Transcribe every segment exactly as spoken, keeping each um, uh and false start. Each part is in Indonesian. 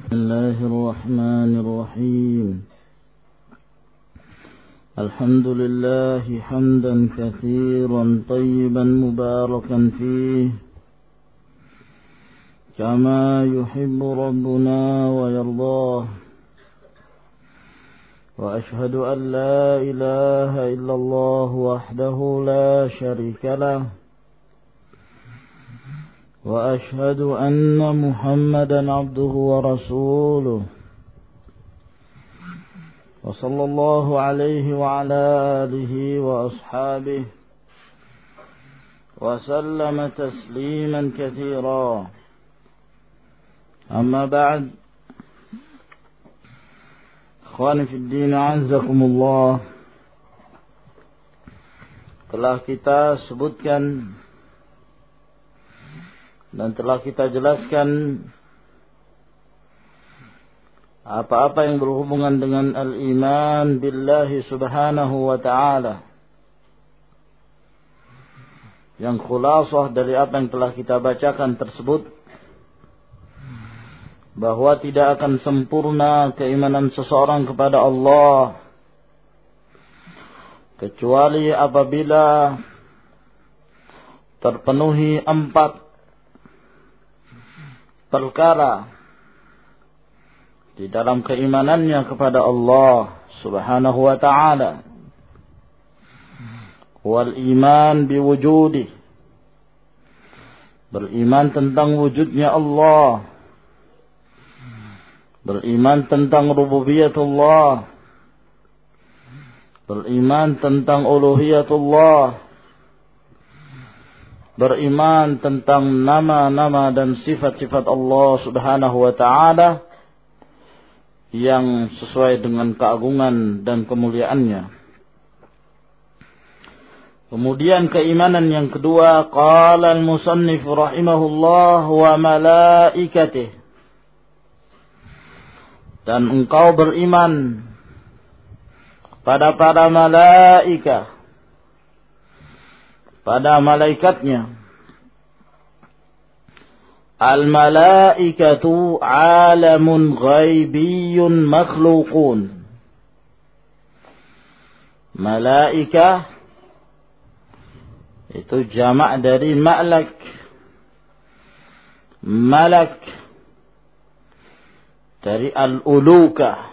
بسم الله الرحمن الرحيم. الحمد لله حمدا كثيرا طيبا مباركا فيه كما يحب ربنا ويرضاه، وأشهد أن لا إله إلا الله وحده لا شريك له، وأشهد أن محمدا عبده ورسوله، وصلى الله عليه وعلى آله وأصحابه وسلم تسليما كثيرا. أما بعد، إخواني في الدين أعزكم الله. Telah kita sebutkan dan telah kita jelaskan apa-apa yang berhubungan dengan al-iman billahi subhanahu wa ta'ala, yang khulasah dari apa yang telah kita bacakan tersebut, bahwa tidak akan sempurna keimanan seseorang kepada Allah kecuali apabila terpenuhi empat perkara di dalam keimanannya kepada Allah subhanahu wa ta'ala. Wal iman biwujudih, beriman tentang wujudnya Allah, beriman tentang rububiyatullah, beriman tentang uluhiyatullah, beriman tentang nama-nama dan sifat-sifat Allah subhanahu wa ta'ala yang sesuai dengan keagungan dan kemuliaannya. Kemudian keimanan yang kedua, qala al-musannif rahimahullah wa malaikatih, dan engkau beriman pada para malaikat, pada malaikatnya. Al-malaikatu alamun ghaibiyun makhluqun. Malaikah itu jamak dari malak. Malak dari al-ulukah,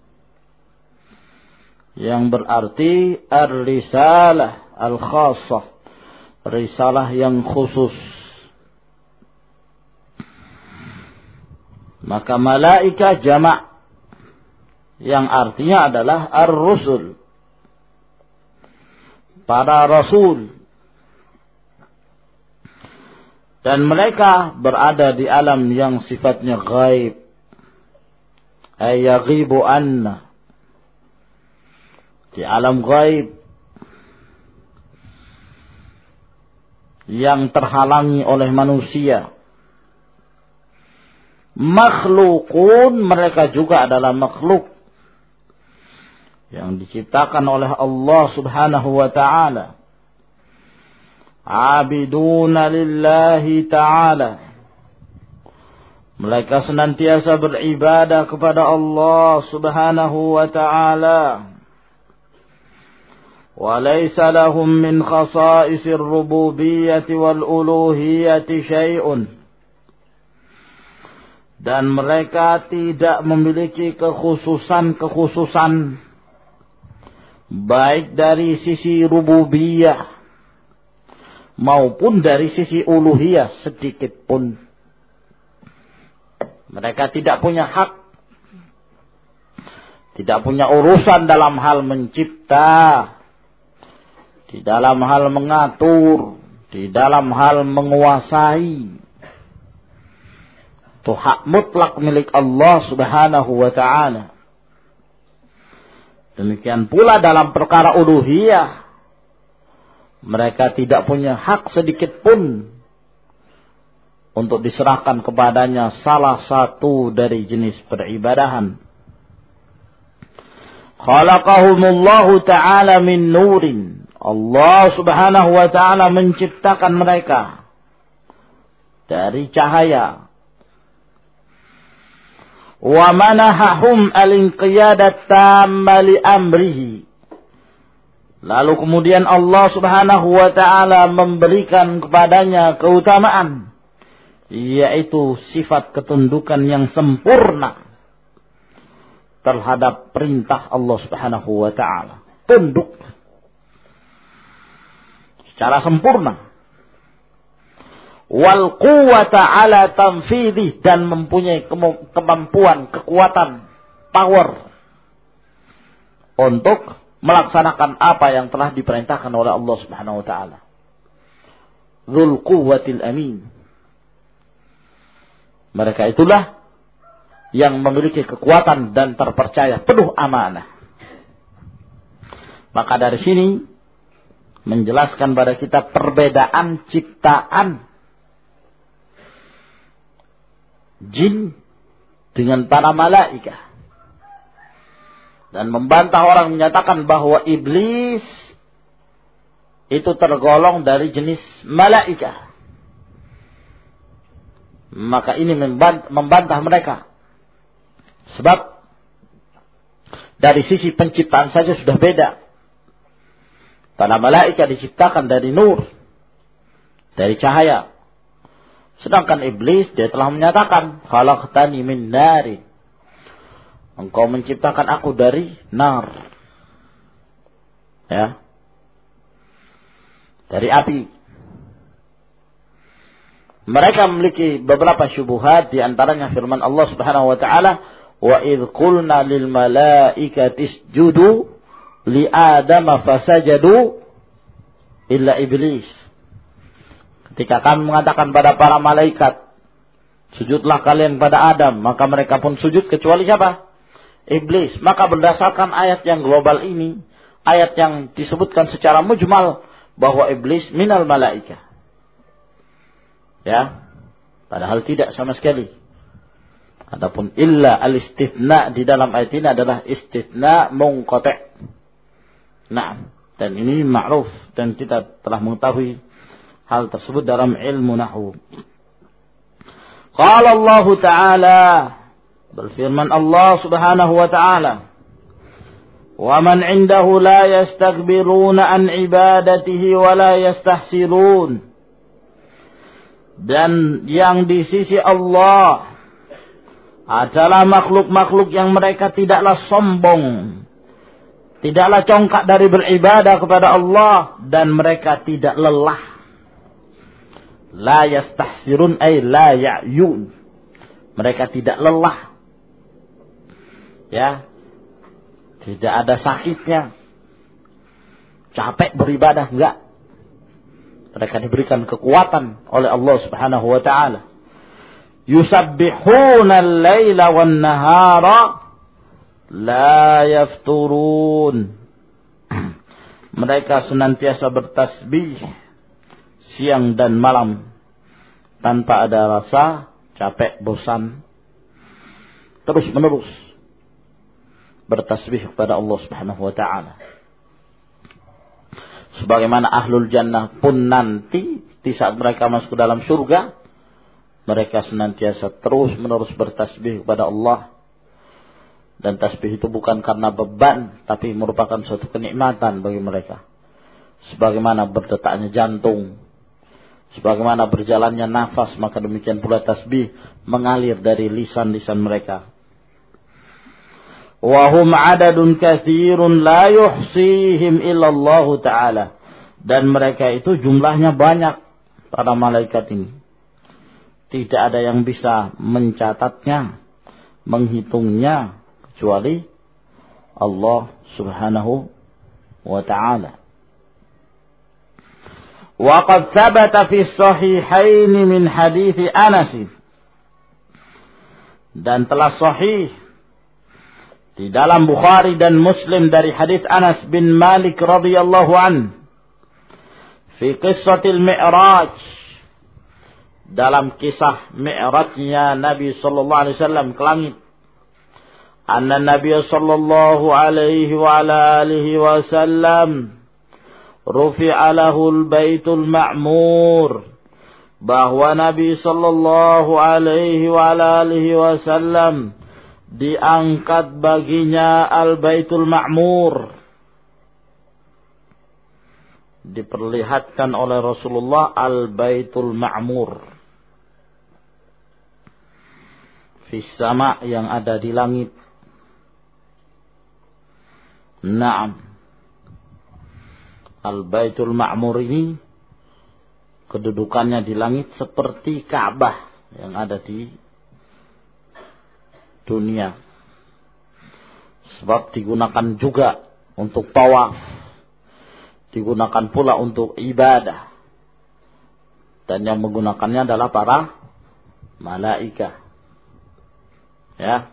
yang berarti ar-risalah al-khassah, risalah yang khusus. Maka malaikah jamak yang artinya adalah ar-rusul, para rasul. Dan mereka berada di alam yang sifatnya ghaib, ay yaghibu anna, di alam ghaib yang terhalangi oleh manusia. Makhlukun, mereka juga adalah makhluk yang diciptakan oleh Allah subhanahu wa ta'ala. Abiduna lillahi ta'ala, mereka senantiasa beribadah kepada Allah subhanahu wa ta'ala. وَلَيْسَ لَهُمْ مِنْ خَصَائِصِ الرُّبُوبِيَّةِ وَالْأُلُوهِيَّةِ شَيْءٌ, dan mereka tidak memiliki kekhususan-kekhususan baik dari sisi rububiyah maupun dari sisi uluhiyah sedikit pun. Mereka tidak punya hak, tidak punya urusan dalam hal mencipta, di dalam hal mengatur, di dalam hal menguasai. Itu hak mutlak milik Allah subhanahu wa ta'ala. Demikian pula dalam perkara uluhiyah, mereka tidak punya hak sedikit pun untuk diserahkan kepadanya salah satu dari jenis peribadahan. Khalaqahumullahu ta'ala min nurin, Allah subhanahu wa ta'ala menciptakan mereka dari cahaya. wa manahahum al-inqiyadat tamma li amrihi. Lalu kemudian Allah Subhanahu wa taala memberikan kepadanya keutamaan, yaitu sifat ketundukan yang sempurna terhadap perintah Allah Subhanahu wa taala. Tunduk secara sempurna. Wal quwwata ala tanfidhi, dan mempunyai kemampuan, kekuatan, power untuk melaksanakan apa yang telah diperintahkan oleh Allah Subhanahu wa taala. Dzul quwwatil amin. Mereka itulah yang memiliki kekuatan dan terpercaya, penuh amanah. Maka dari sini menjelaskan pada kita perbedaan ciptaan jin dengan para malaikat, dan membantah orang menyatakan bahwa iblis itu tergolong dari jenis malaikat. Maka ini membantah mereka, sebab dari sisi penciptaan saja sudah beda. Para malaikat diciptakan dari nur, dari cahaya. Sedangkan iblis dia telah menyatakan, khalaqtani min nari. Engkau menciptakan aku dari nar. Ya. Dari api. Mereka memiliki beberapa syubhat, di antaranya firman Allah Subhanahu wa taala, wa idz qulna lil malaikati isjudu li adama fasajadu illa iblis. Ketika kami mengatakan pada para malaikat, sujudlah kalian pada Adam, maka mereka pun sujud kecuali siapa? Iblis. Maka berdasarkan ayat yang global ini, ayat yang disebutkan secara mujmal bahwa iblis minal malaika. Ya. Padahal tidak sama sekali. Adapun illa al-istithna di dalam ayat ini adalah istithna munqati'. Nah, dan ini ma'ruf, dan kita telah mengetahui hal tersebut dalam ilmu nahwu. Qala Allah Ta'ala, berfirman Allah Subhanahu wa Ta'ala, wa man 'indahu la yastakbiruna an ibadatihi wa la yastahsirun. Dan yang di sisi Allah adalah makhluk-makhluk yang mereka tidaklah sombong, tidaklah congkak dari beribadah kepada Allah, dan mereka tidak lelah. La yastahsirun ay la ya'yun. Mereka tidak lelah. Ya. Tidak ada sakitnya. Capek beribadah, enggak. Mereka diberikan kekuatan oleh Allah Subhanahu wa taala. Yusabbihuna al-laila wan-nahara la yafturun. Mereka senantiasa bertasbih siang dan malam tanpa ada rasa capek, bosan, terus menerus bertasbih kepada Allah Subhanahu wa taala. Sebagaimana ahlul jannah pun nanti di saat mereka masuk ke dalam surga, mereka senantiasa terus menerus bertasbih kepada Allah. Dan tasbih itu bukan karena beban, tapi merupakan suatu kenikmatan bagi mereka. Sebagaimana berdetaknya jantung, sebagaimana berjalannya nafas, maka demikian pula tasbih mengalir dari lisan-lisan mereka. Wa hum adadun katsirun la yuhsihim illa Allah Ta'ala. Dan mereka itu jumlahnya banyak, para malaikat ini. Tidak ada yang bisa mencatatnya, menghitungnya, kecuali Allah Subhanahu wa Ta'ala. وقد ثبت في الصحيحين من حديث أنس, dan telah sahih di dalam Bukhari dan Muslim dari hadis Anas bin Malik radhiyallahu an fi qissatil Mi'raj, dalam kisah Mi'rajnya Nabi sallallahu alaihi wasallam ke langit. Anna Nabi sallallahu alaihi wa ala alihi wasallam rufi'a lahul baitul ma'mur, bahwa Nabi sallallahu alaihi wa alihi wasallam diangkat baginya Al-Baitul Ma'mur. Diperlihatkan oleh Rasulullah Al-Baitul Ma'mur. Fis sama, yang ada di langit. Naam. Al-Baitul Ma'mur ini kedudukannya di langit seperti Ka'bah yang ada di dunia. Sebab digunakan juga untuk tawaf, digunakan pula untuk ibadah. Dan yang menggunakannya adalah para malaikat. Ya.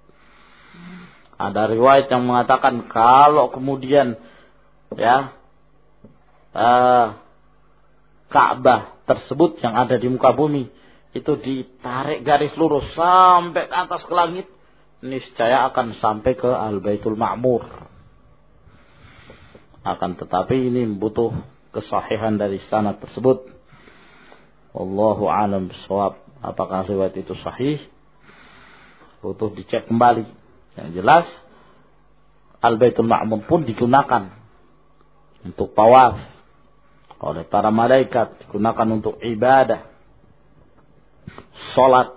Ada riwayat yang mengatakan kalau kemudian ya uh, Ka'bah tersebut yang ada di muka bumi itu ditarik garis lurus sampai ke atas ke langit, niscaya akan sampai ke Al-Baitul Ma'mur. Akan tetapi ini butuh kesahihan dari sanad tersebut. Wallahu a'lam bishawab. Apakah riwayat itu sahih? Butuh dicek kembali. Yang jelas Al-Baitul Ma'mur pun digunakan untuk tawaf oleh para malaikat, digunakan untuk ibadah, salat.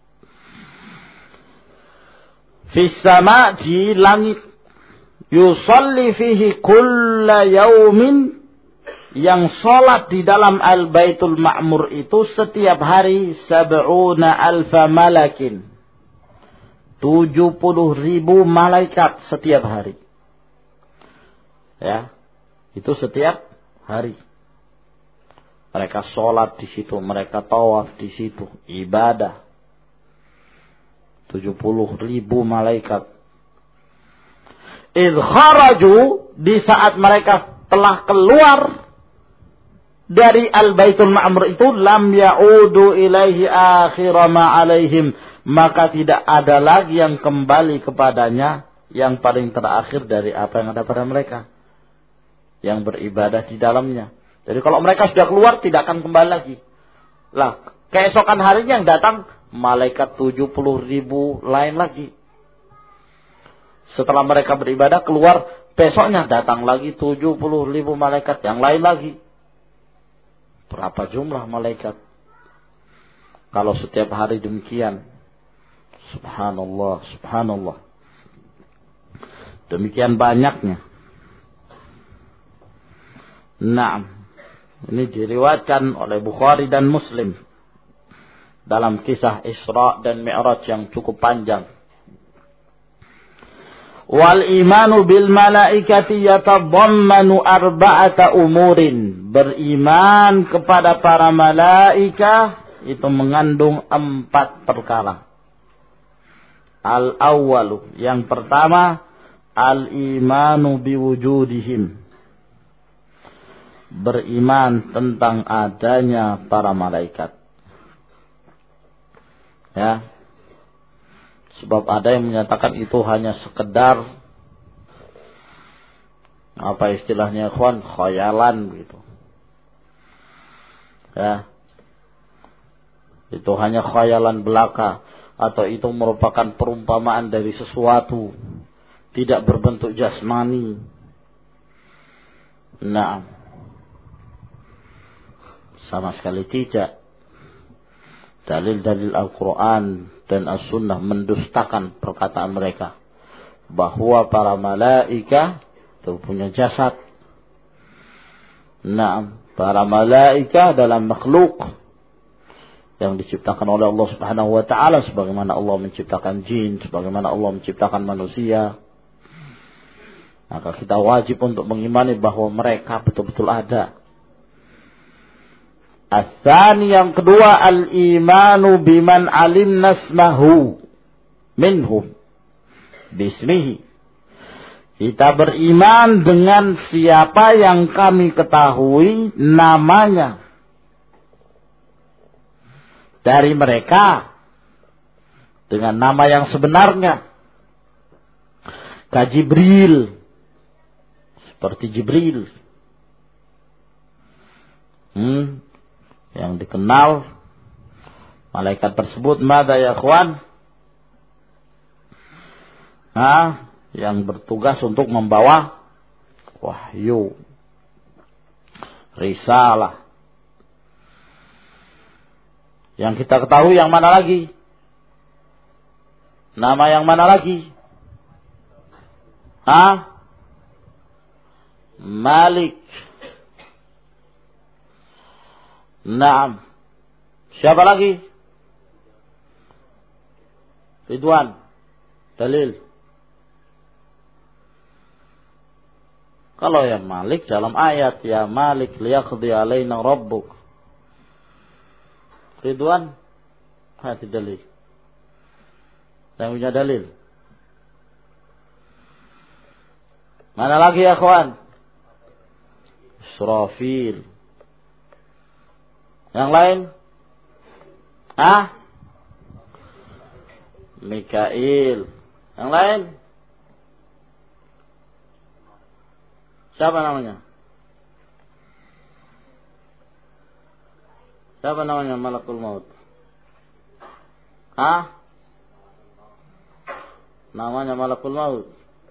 Fis sama, di langit. Yusalli fihi kulla yaumin, yang salat di dalam Al-Baitul Ma'mur itu setiap hari sab'una alfa malakin, tujuh puluh ribu malaikat setiap hari. Ya, itu setiap hari. Mereka sholat di situ, mereka tawaf di situ, ibadah. tujuh puluh ribu malaikat. Idh kharaju, di saat mereka telah keluar dari Al-Baitul Ma'mur itu, lam ya'udu ilaihi akhira ma alaihim, maka tidak ada lagi yang kembali kepadanya yang paling terakhir dari apa yang ada pada mereka, yang beribadah di dalamnya. Jadi kalau mereka sudah keluar, tidak akan kembali lagi. Lah, keesokan harinya yang datang malaikat tujuh puluh ribu lain lagi. Setelah mereka beribadah keluar, besoknya datang lagi tujuh puluh ribu malaikat yang lain lagi. Berapa jumlah malaikat? Kalau setiap hari demikian, subhanallah, subhanallah. Demikian banyaknya. Naam. Ini diriwayatkan oleh Bukhari dan Muslim dalam kisah Isra dan Mi'raj yang cukup panjang. Wal imanu bil malaikati yatadammanu arba'ata umurin. Beriman kepada para malaikat itu mengandung empat perkara. Al-awwalu, yang pertama, al-imanu biwujudihim. Beriman tentang adanya para malaikat. Ya. Sebab ada yang menyatakan itu hanya sekedar, apa istilahnya, ikhwan, khayalan gitu. Ya. Itu hanya khayalan belaka, atau itu merupakan perumpamaan dari sesuatu, tidak berbentuk jasmani. Nah, sama sekali tidak. Dalil-dalil Al-Quran dan As-Sunnah mendustakan perkataan mereka bahwa para malaikat itu punya jasad. Nah, para malaikat adalah makhluk yang diciptakan oleh Allah Subhanahu wa taala, sebagaimana Allah menciptakan jin, sebagaimana Allah menciptakan manusia. Maka kita wajib untuk mengimani bahwa mereka betul-betul ada. As-tsani, yang kedua, al-imanu biman alimna ismahu minhum bismihi. Kita beriman dengan siapa yang kami ketahui namanya dari mereka dengan nama yang sebenarnya. Ka Jibril, seperti Jibril. Hmm. Yang dikenal malaikat tersebut, mada ya ikhwan? Nah, yang bertugas untuk membawa wahyu, risalah. Yang kita ketahui yang mana lagi? Nama yang mana lagi? Hah? Malik. Naam. Siapa lagi? Ridwan. Dalil. Kalau yang Malik dalam ayat, ya Malik liyaqdi alaina rabbuk. Ridwan, hati dalil. Saya punya dalil. Mana lagi ya kawan? Israfil. Yang lain? Ah? Mikail. Yang lain? Siapa namanya? Siapa namanya Malakul Maut? Ah? Namanya Malakul Maut.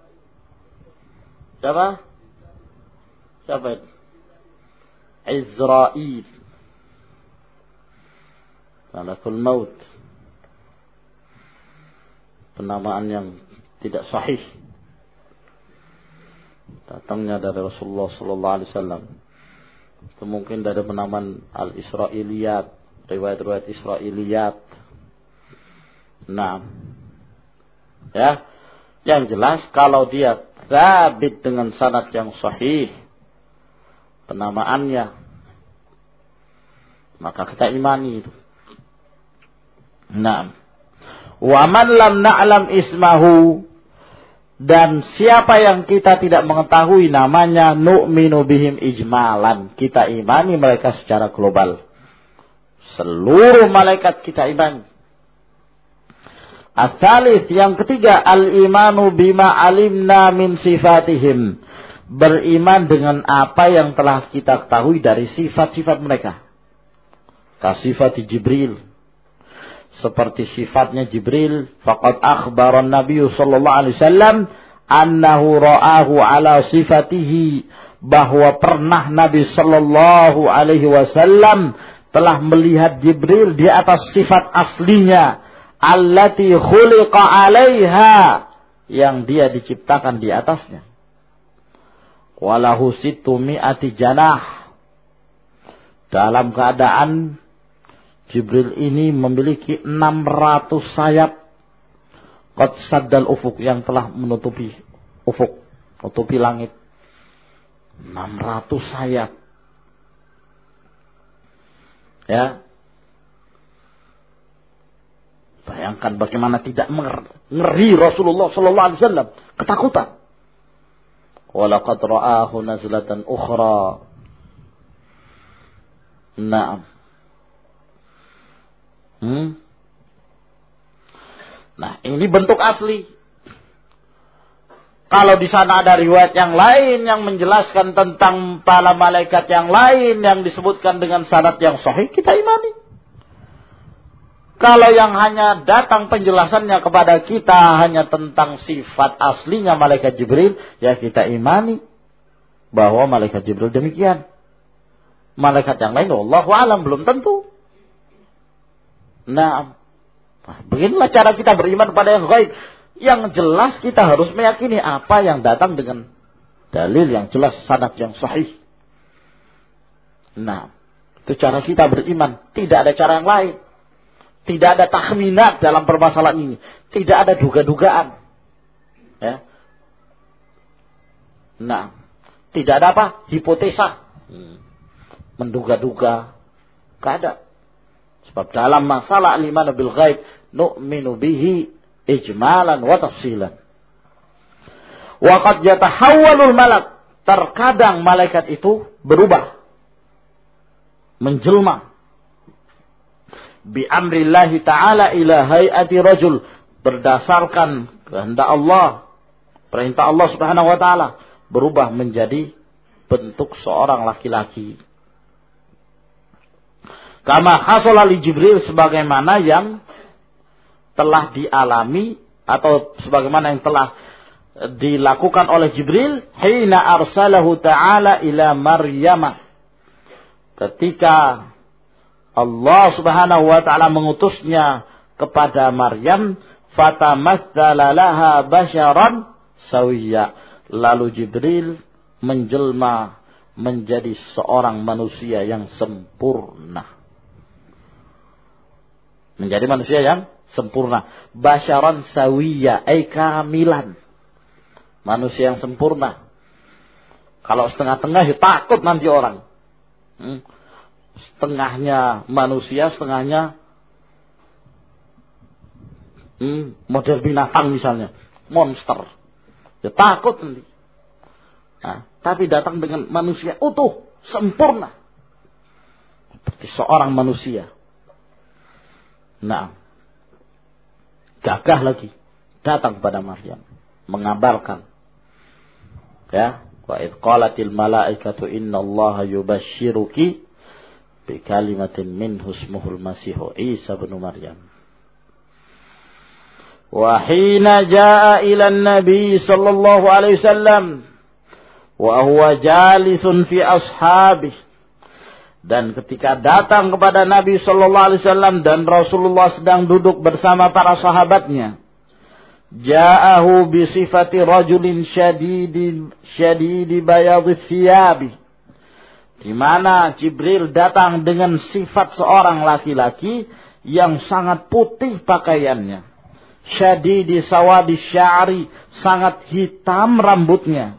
Siapa? Siapa itu? Izrail. Malakul Maut. Penamaan yang tidak sahih. Datangnya dari Rasulullah sallallahu alaihi wasallam. Itu mungkin dari penamaan al-Israiliyat, riwayat-riwayat Israiliyat. Nah, ya, yang jelas kalau dia sabit dengan sanad yang sahih penamaannya, maka kita imani itu. Nah, wa man lam na'lam ismahu, dan siapa yang kita tidak mengetahui namanya, nu'minu bihim ijmalan, kita imani mereka secara global. Seluruh malaikat kita imani. Ats-tsalits, yang ketiga, al-imanu bima alimna min sifatihim, beriman dengan apa yang telah kita ketahui dari sifat-sifat mereka. Kasifat Jibril, seperti sifatnya Jibril, faqad akhbara an-nabiy sallallahu alaihi wasallam annahu ra'ahu ala sifatihi, bahwa pernah Nabi sallallahu alaihi wasallam telah melihat Jibril di atas sifat aslinya, allati khuliqa 'alaiha, yang dia diciptakan di atasnya. Walahu sittu mi'ati janah, dalam keadaan Jibril ini memiliki enam ratus sayap. Qad saddal ufuk, yang telah menutupi ufuk, menutupi langit. enam ratus sayap. Ya. Bayangkan bagaimana tidak ngeri Rasulullah sallallahu alaihi wasallam, ketakutan. Walaqad ra'ahu nazlatan ukhra. Naam. Hmm? Nah, ini bentuk asli. Kalau di sana ada riwayat yang lain yang menjelaskan tentang para malaikat yang lain yang disebutkan dengan syarat yang sahih, kita imani. Kalau yang hanya datang penjelasannya kepada kita hanya tentang sifat aslinya malaikat Jibril, ya kita imani bahwa malaikat Jibril demikian. Malaikat yang lain, wallahu a'lam, belum tentu. Nah, beginilah cara kita beriman pada yang gaib. Yang jelas kita harus meyakini apa yang datang dengan dalil yang jelas, sanad yang sahih. Nah, itu cara kita beriman. Tidak ada cara yang lain. Tidak ada takhminat dalam permasalahan ini. Tidak ada duga-dugaan. Ya. Nah, tidak ada apa? Hipotesa. Hmm. Menduga-duga. Tidak ada. Sebab dalam masalah al-iman bil ghaib, nu'minu bihi ijmalan wa tafsilan. Wa qad yatahawwalul malak, terkadang malaikat itu berubah, menjelma. Bi amrillahi ta'ala ila hayati rajul, berdasarkan kehendak Allah, perintah Allah Subhanahu wa taala, berubah menjadi bentuk seorang laki-laki. Kama hasala li Jibril, sebagaimana yang telah dialami atau sebagaimana yang telah dilakukan oleh Jibril hina arsalahu ta'ala ila Maryam, ketika Allah Subhanahu wa taala mengutusnya kepada Maryam, fatamatsala laha basyaran sawiyya, lalu Jibril menjelma menjadi seorang manusia yang sempurna. Menjadi manusia yang sempurna. Basyaran sawiyya, ay kamilan. Manusia yang sempurna. Kalau setengah-tengah ya takut nanti orang. Hmm. Setengahnya manusia, setengahnya hmm, model binatang misalnya. Monster. Ya takut nanti. Nah, tapi datang dengan manusia utuh, sempurna. Seperti seorang manusia. Nah, gagah lagi. Datang kepada Maryam. Mengabarkan. Ya, wa idh qalatil malaikatu innallaha yubashshiruki bi kalimatin minhu ismuhul masihu Isa bin Maryam. Wa hina jaa ila an-nabi sallallahu alaihi wasallam wa huwa jalisun fi ashabihi, dan ketika datang kepada Nabi sallallahu alaihi wasallam dan Rasulullah sedang duduk bersama para sahabatnya, ja'ahu bi sifati rajulin syadidi syadidi bayadhi thiyabi, di mana Jibril datang dengan sifat seorang laki-laki yang sangat putih pakaiannya, syadidi sawadi sya'ri, sangat hitam rambutnya,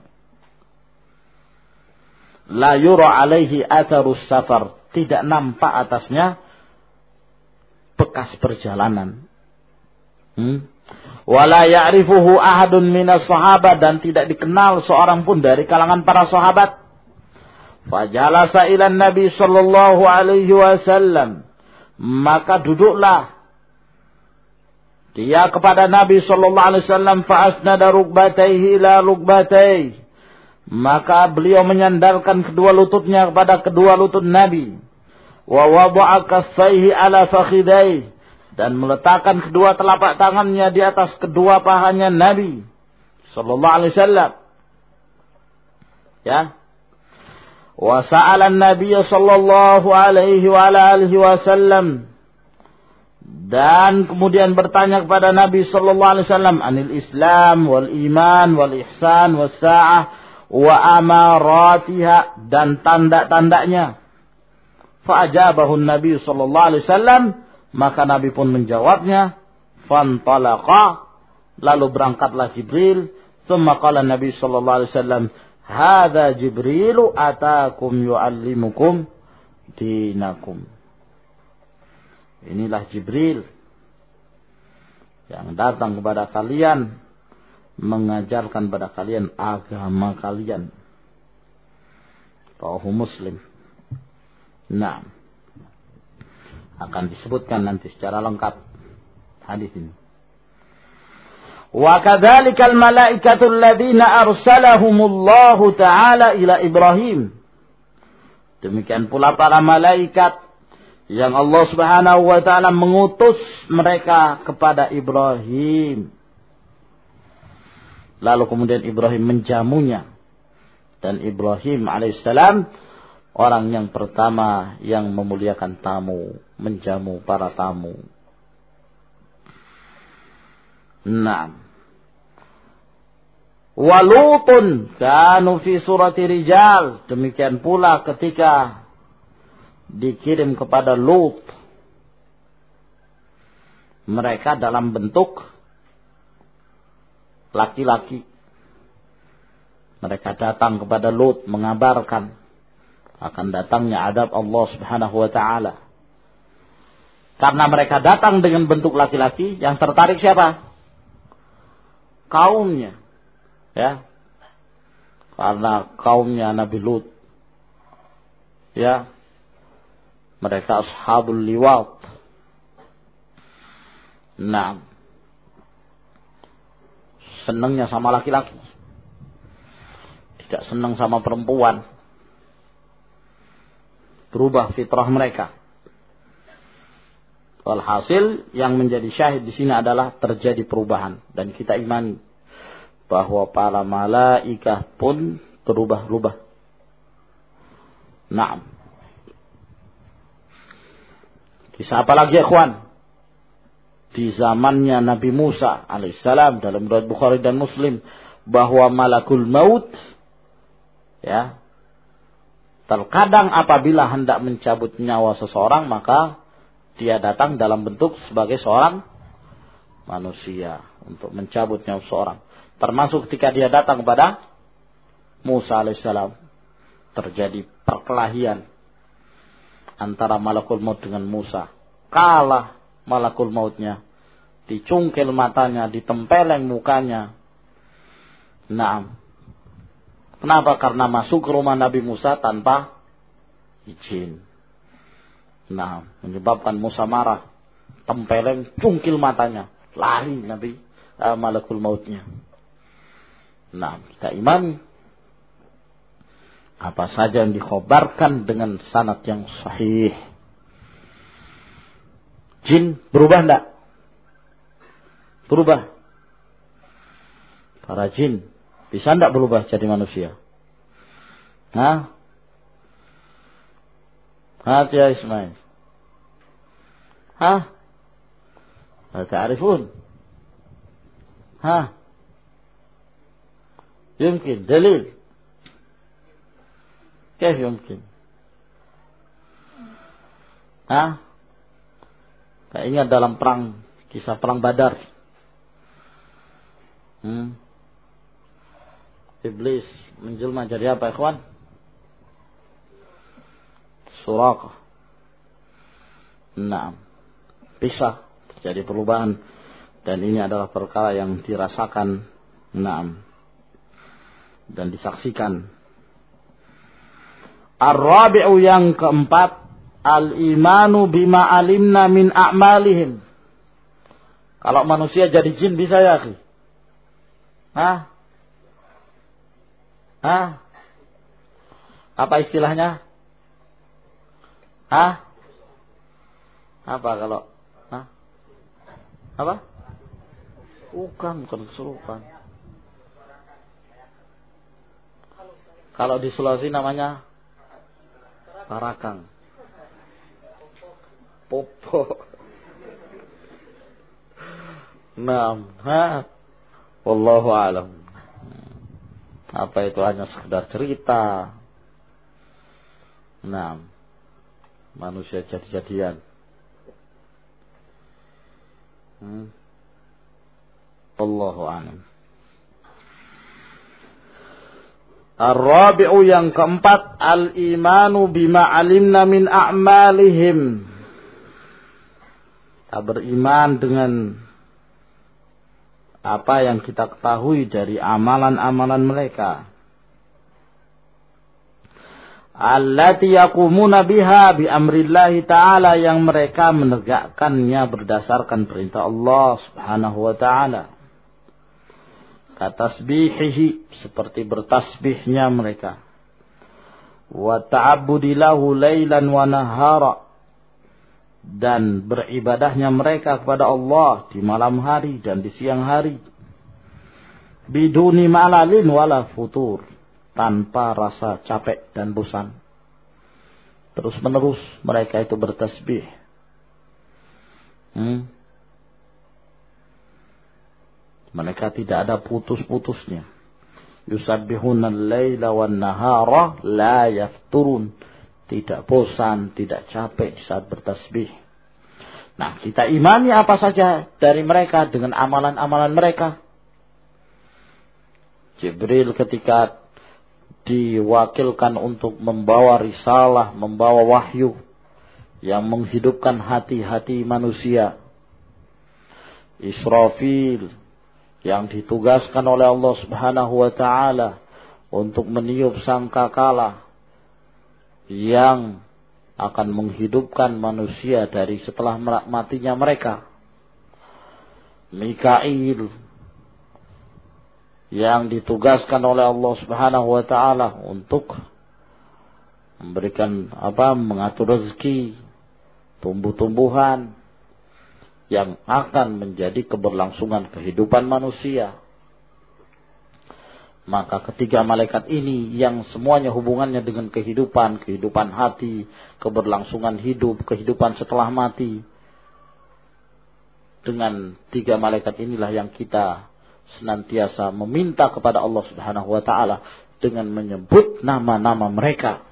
la yura alaihi atharus safar, tidak nampak atasnya bekas perjalanan. Hmm? Wala ya'rifuhu ahadun minas sahabat, dan tidak dikenal seorang pun dari kalangan para sahabat. Fajalasa ila Nabi sallallahu alaihi wasallam, maka duduklah dia kepada Nabi sallallahu alaihi wasallam, fa asnada rukbatayhi ila rukbatayhi, maka beliau menyandarkan kedua lututnya kepada kedua lutut Nabi. Wa wada'a kaffaihi ala fakhidaihi, dan meletakkan kedua telapak tangannya di atas kedua pahanya Nabi sallallahu alaihi wasallam. Ya. Wa sa'ala an-nabiy sallallahu alaihi wa ala alihi wasallam, dan kemudian bertanya kepada Nabi sallallahu alaihi wasallam anil Islam wal iman wal ihsan was sa'ah wa amaratiha, dan tanda-tandanya. Fa ajabahu an-nabi sallallahu alaihi wasallam, maka Nabi pun menjawabnya. Fantalaqa, lalu berangkatlah Jibril. Tsumma qala Nabi sallallahu alaihi wasallam, hadza Jibrilu atakum yuallimukum dinakum. Inilah Jibril yang datang kepada kalian, mengajarkan pada kalian agama kalian. Rawahu Muslim. Nah, akan disebutkan nanti secara lengkap hadis ini. Wa kadzalikal malaikatu alladziina arsalahumullahu ta'ala ila Ibrahim. Demikian pula para malaikat yang Allah Subhanahu wa taala mengutus mereka kepada Ibrahim. Lalu kemudian Ibrahim menjamunya. Dan Ibrahim alaihissalam orang yang pertama yang memuliakan tamu, menjamu para tamu. Naam. Walutun kanu fi surati rijal. Demikian pula ketika dikirim kepada Lut, mereka dalam bentuk laki-laki. Mereka datang kepada Lut mengabarkan akan datangnya adab Allah Subhanahu wa taala. Karena mereka datang dengan bentuk laki-laki, yang tertarik siapa? Kaumnya. Ya. Karena kaumnya Nabi Lut, ya, mereka ashabul liwat. Nah, senangnya sama laki-laki, tidak senang sama perempuan. Berubah fitrah mereka. Walhasil yang menjadi syahid di sini adalah terjadi perubahan, dan kita imani bahwa para malaikah pun berubah-ubah. Naam. Kisah apa lagi, ikhwan? Di zamannya Nabi Musa alaihissalam, dalam riwayat Bukhari dan Muslim, bahwa malakul maut, ya, terkadang apabila hendak mencabut nyawa seseorang, maka dia datang dalam bentuk sebagai seorang manusia untuk mencabut nyawa seseorang. Termasuk ketika dia datang kepada Musa alaihissalam, terjadi perkelahian antara malakul maut dengan Musa. Kalah malakul mautnya, dicungkil matanya, ditempeleng mukanya. Nah, kenapa? Karena masuk ke rumah Nabi Musa tanpa izin. Nah, menyebabkan Musa marah, tempeleng, cungkil matanya, lari Nabi uh, malakul mautnya. Nah, kita imani apa saja yang dikhabarkan dengan sanad yang sahih. Jin berubah enggak? Berubah. Para jin bisa enggak berubah jadi manusia? Hah? Hati ya Ismail. Hah? La ta'rifun. Hah? Yumkin, dalil. Kaya yumkin? Hah? Tak ingat dalam perang, kisah perang Badar. Hmm. Iblis menjelma jadi apa, ikhwan? Suraqah. Nah, pisah, terjadi perubahan, dan ini adalah perkara yang dirasakan, nah, dan disaksikan. Ar-rabi'u yang keempat, al-imanu bima alimna min a'malihim. Kalau manusia jadi jin bisa ya, akhi? Hah? Hah? Apa istilahnya? Hah? Apa kalau? Hah? Apa? Bukan, bukan kesurupan. Kalau di Sulawesi namanya tarakang. Popo. Naam, ha? Wallahu a'lam. Apa itu hanya sekedar cerita? Naam. Manusia jadi-jadian. Hmm. Wallahu a'lam. Ar-rabi'u yang keempat, al-imanu bima alimna min a'malihim. Kita beriman dengan apa yang kita ketahui dari amalan-amalan mereka. Allati yaqumuna biha bi amrillahi ta'ala, yang mereka menegakkannya berdasarkan perintah Allah Subhanahu wa ta'ala. Katasbihihi, seperti bertasbihnya mereka. Wa ta'abbudi lahu lailan wa nahara, dan beribadahnya mereka kepada Allah di malam hari dan di siang hari. Biduni malalin wala futur, tanpa rasa capek dan bosan. Terus menerus mereka itu bertasbih. Hmm. Mereka tidak ada putus-putusnya. Yusabbihuna al-laila wan nahara la yafturun. Tidak bosan, tidak capek di saat bertasbih. Nah, kita imani apa saja dari mereka dengan amalan-amalan mereka. Jibril ketika diwakilkan untuk membawa risalah, membawa wahyu yang menghidupkan hati-hati manusia. Israfil yang ditugaskan oleh Allah Subhanahu wa ta'ala untuk meniup sangkakala yang akan menghidupkan manusia dari setelah matinya mereka. Mikail yang ditugaskan oleh Allah Subhanahu wa ta'ala untuk memberikan apa, mengatur rezeki, tumbuh-tumbuhan, yang akan menjadi keberlangsungan kehidupan manusia. Maka ketiga malaikat ini yang semuanya hubungannya dengan kehidupan, kehidupan hati, keberlangsungan hidup, kehidupan setelah mati. Dengan tiga malaikat inilah yang kita senantiasa meminta kepada Allah Subhanahu wa taala dengan menyebut nama-nama mereka.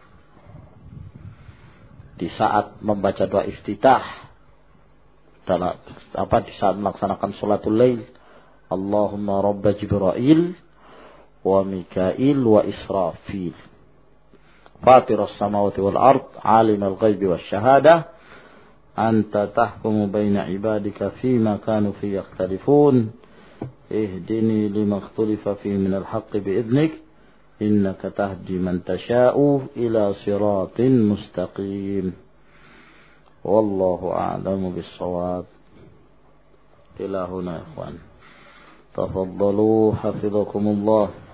Di saat membaca doa iftitah, dalam apa di saat melaksanakan salatul lail, Allahumma rabb Jibril wa Mikail wa Israfil fatir as-samawati wal ard alim al-ghaibi wash-shahadah anta tahkumu baina ibadika fima kanu fi yakhtalifun ihdini lima ikhtalafa fi min al-haqqi bi'idhnik innaka tahdi man tasha'u ila siratin mustaqim wallahu a'lamu bis-shawab. Ila huna ikhwan, tafaddalu hafizakumullah.